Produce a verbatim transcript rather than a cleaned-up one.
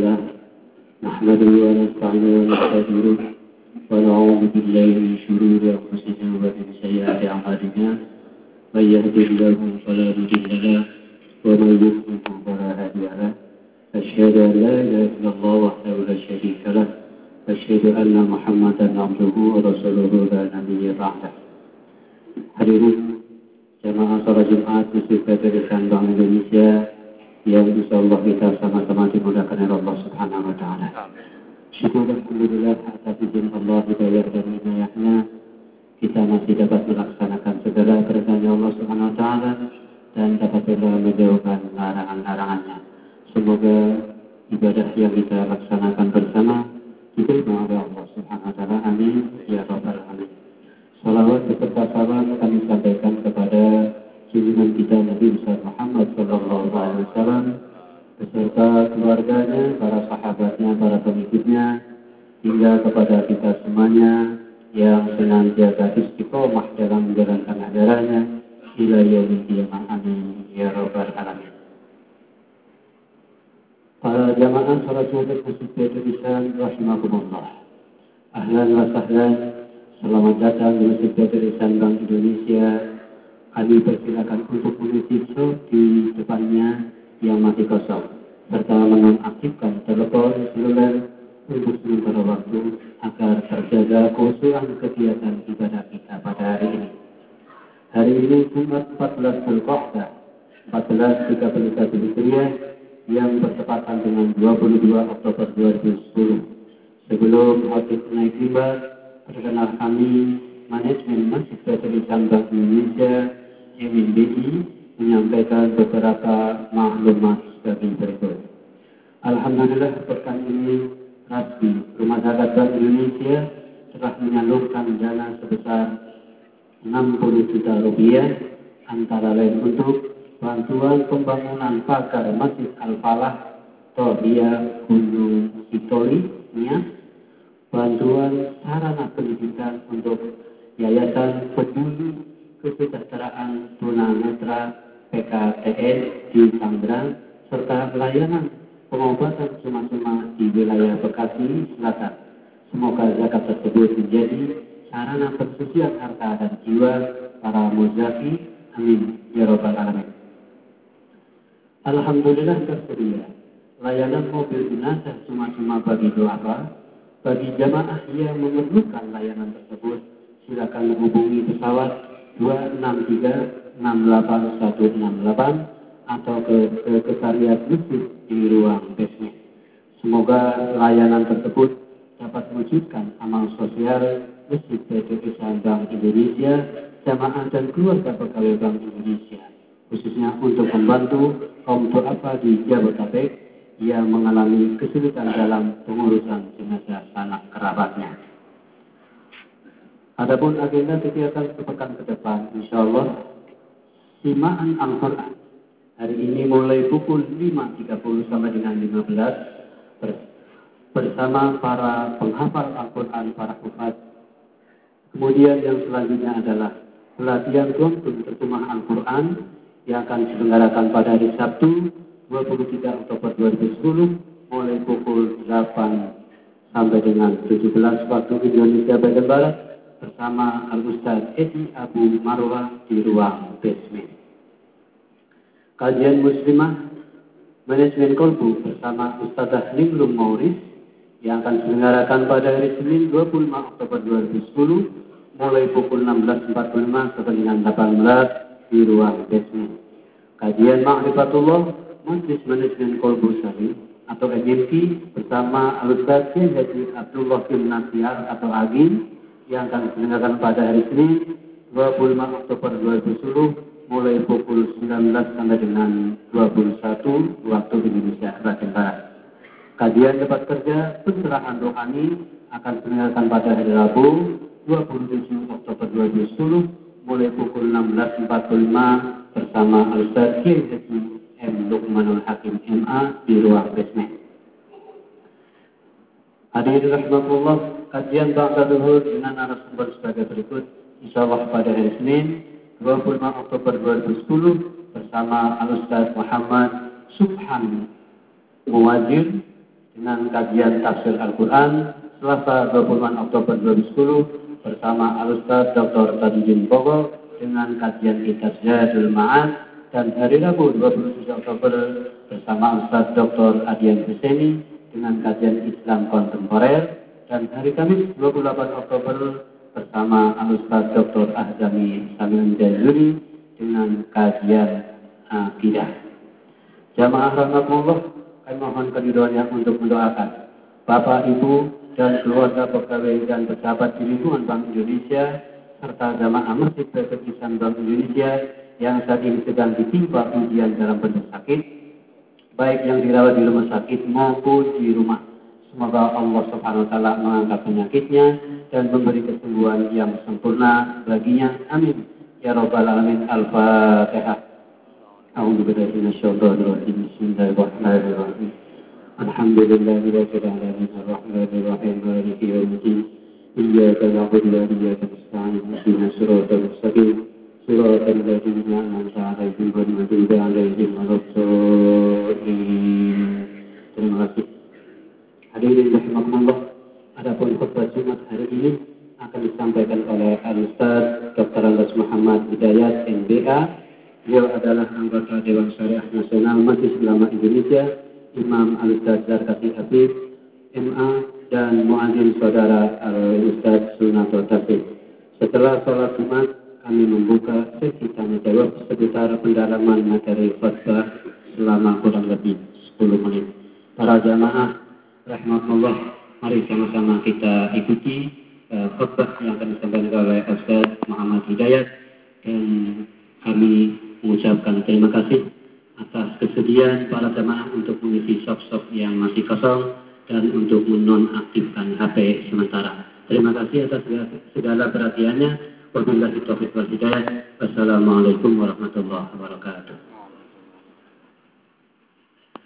لله نحمده ونستعينه ونستغفره ونعوذ بالله من شرور أنفسنا ومن سيئات أعمالنا من يهده الله فلا مضل له ومن يضلل فلا هادي له أشهد أن لا إله إلا الله وحده لا شريك له أشهد أن محمدا عبده ورسوله لا نبي بعده. Hadirin jamaah salat Jumat Masjid Federasi Bank Indonesia yang insyaallah kita sama-sama dimudahkan oleh Allah Subhanahu wa taala. Syukur alhamdulillah atas izin Allah, hidayah dan inayahnya kita masih dapat melaksanakan segala perintahnya Allah Subhanahu wa taala dan dapat pula menjauhkan larangan-larangannya. Semoga ibadah yang kita laksanakan bersama diterima oleh Allah Subhanahu wa taala. Amin ya rabbal alamin. Salawat beserta salam kami sampaikan kepada junjungan kita Nabi Muhammad sallallahu alaihi wasallam beserta keluarganya, para sahabatnya, para pengikutnya, hingga kepada kita semuanya yang senantiasa istiqomah dalam menjalankan ajarannya ila yaumil qiyamah. Amin ya rabbal alamin. Para jamaah salat Jumat Masjid Federasi rahimakumullah. Ahlan wa sahlan. Selamat datang di Masjid Federasi Bank Indonesia. Kami persilakan untuk mengisi slot di depannya yang masih kosong, serta menonaktifkan telepon seluler untuk sementara waktu agar terjaga keutuhan kegiatan ibadah kita pada hari ini. Hari ini Jumat empat belas Zulqa'dah empat belas tiga puluh satu Hijriah yang bertepatan dengan dua puluh dua Oktober dua ribu sepuluh. Sebelum khotib naik mimbar, perkenal kami manajemen Masjid Federasi Bank Indonesia M M B I menyampaikan beberapa maklumat sebagai berikut. Alhamdulillah pekan ini Rasmi Rumah Zakat Bank Indonesia telah menyalurkan dana sebesar enam puluh juta rupiah, antara lain untuk bantuan pembangunan pagar Masjid Al-Falah Tohia Gunung Sitori, Nias, bantuan sarana pendidikan untuk Yayasan Peduli Kesejahteraan Tunanetra P K T N di Tangerang, serta pelayanan pengobatan cuma-cuma di wilayah Bekasi Selatan. Semoga zakat tersebut menjadi sarana pensucian harta dan jiwa para muzaki. Amin ya rabbal alamin. Alhamdulillah tersedia layanan mobil jenazah cuma-cuma bagi doa. Bagi jamaah yang memerlukan layanan tersebut, silakan menghubungi pesawat dua enam tiga enam delapan satu enam delapan atau ke sekretariat masjid di ruang basement. Semoga layanan tersebut dapat mewujudkan amal sosial Masjid Federasi Bank Indonesia, jamaah dan keluarga pegawai Bank Indonesia, khususnya untuk membantu kaum duafa di Jabodetabek yang mengalami kesulitan dalam pengurusan jenazah sanak kerabatnya. Adapun agenda kegiatan sepekan ke depan, insyaallah simaan Al-Quran. Hari ini mulai pukul lima tiga puluh sampai dengan lima belas bersama para penghafal Al-Quran, para hufaz. Kemudian yang selanjutnya adalah pelatihan tuntun terjemah Al-Quran yang akan diselenggarakan pada hari Sabtu dua puluh tiga Oktober dua ribu sepuluh mulai pukul delapan sampai dengan tujuh belas waktu Indonesia bagian Barat bersama Al-Ustaz Edi Abu Marwah di ruang basement. Kajian Muslimah Manajemen Kolbu bersama Ustazah Linglung Mauris yang akan diselenggarakan pada hari Senin dua puluh lima Oktober dua ribu sepuluh mulai pukul enam belas empat puluh lima sampai dengan delapan belas di ruang basement. Kajian Ma'rifatullah Majlis Manajemen Kolbu Syari atau M M K bersama Al-Ustaz Haji Abdullah bin Nasyar atau Agim yang akan diselenggarakan pada hari Senin dua puluh lima Oktober dua ribu sepuluh mulai pukul sembilan belas sampai dengan dua puluh satu waktu Indonesia bagian Barat. Kajian tempat kerja pencerahan rohani akan diselenggarakan pada hari Rabu dua puluh tujuh Oktober dua ribu sepuluh mulai pukul enam belas empat puluh lima bersama Al-Ustaz Haji M. Luqmanul Hakim M A di ruang basement. Hadirin rahimakumullah, kajian ba'da zuhur dengan narasumber sebagai berikut. Insyaallah pada hari Senin dua puluh lima Oktober dua ribu sepuluh bersama Al-Ustaz Muhammad Subhan Muwajir dengan kajian tafsir Al-Quran Selasa dua puluh lima Oktober dua ribu sepuluh bersama Al-Ustaz Doktor Tajuddin Bogo dengan kajian kitab Zadul Ma'ad, dan hari Rabu dua puluh tujuh Oktober bersama Ustaz Doktor Adian Husseini dengan kajian Islam kontemporer, dan hari Kamis dua puluh delapan Oktober bersama Al-Ustaz Doktor Ahzami Samin Jazuli dengan kajian akidah. Jamaah rahmatullah, kami mohon keridhoannya untuk mendoakan Bapak, Ibu, dan keluarga pegawai dan pejabat di lingkungan Bank Indonesia serta jamaah Masjid Baitul Islam Bank Indonesia yang saat ini sedang ditimpa ujian dalam bentuk sakit, baik yang dirawat di rumah sakit maupun di rumah. Semoga Allah Subhanahu wa taala mengangkat penyakitnya dan memberi kesembuhan yang sempurna baginya. Amin ya rabbal alamin. Al-Fatihah. A'udzu billahi minasyaitonir rajim. Bismillahirrahmanirrahim. Alhamdulillahi rabbil alamin arrahmanir rahim maliki yaumiddin. Iyyaka na'budu wa iyyaka nasta'in. Ihdinas siratal mustaqim. Siratal ladzina an'amta 'alaihim ghairil maghdubi 'alaihim waladdallin. Terima kasih. Hadirin rahimakumullah, adapun khutbah Jumat hari ini akan disampaikan oleh Al-Ustaz Doktor Andes Muhammad Hidayat M B A. Beliau adalah anggota Dewan Syariah Nasional Majelis Ulama Indonesia, Imam Al-Ustaz Zarkasi Habib M A, dan muadzin saudara Al-Ustaz Sunatul Tafsir. Setelah sholat Jumat, kami membuka sesi tanya jawab seputar pendalaman materi khutbah selama kurang lebih sepuluh menit. Para jamaah rahmatullah, mari sama-sama kita ikuti uh, khutbah yang akan disampaikan oleh Ustaz Muhammad Hidayat, dan kami mengucapkan terima kasih atas kesediaan para jamaah untuk mengisi sop-sop yang masih kosong dan untuk menonaktifkan H P sementara. Terima kasih atas segala perhatiannya. Wabillahi taufiq wal hidayah. Wassalamualaikum warahmatullahi wabarakatuh.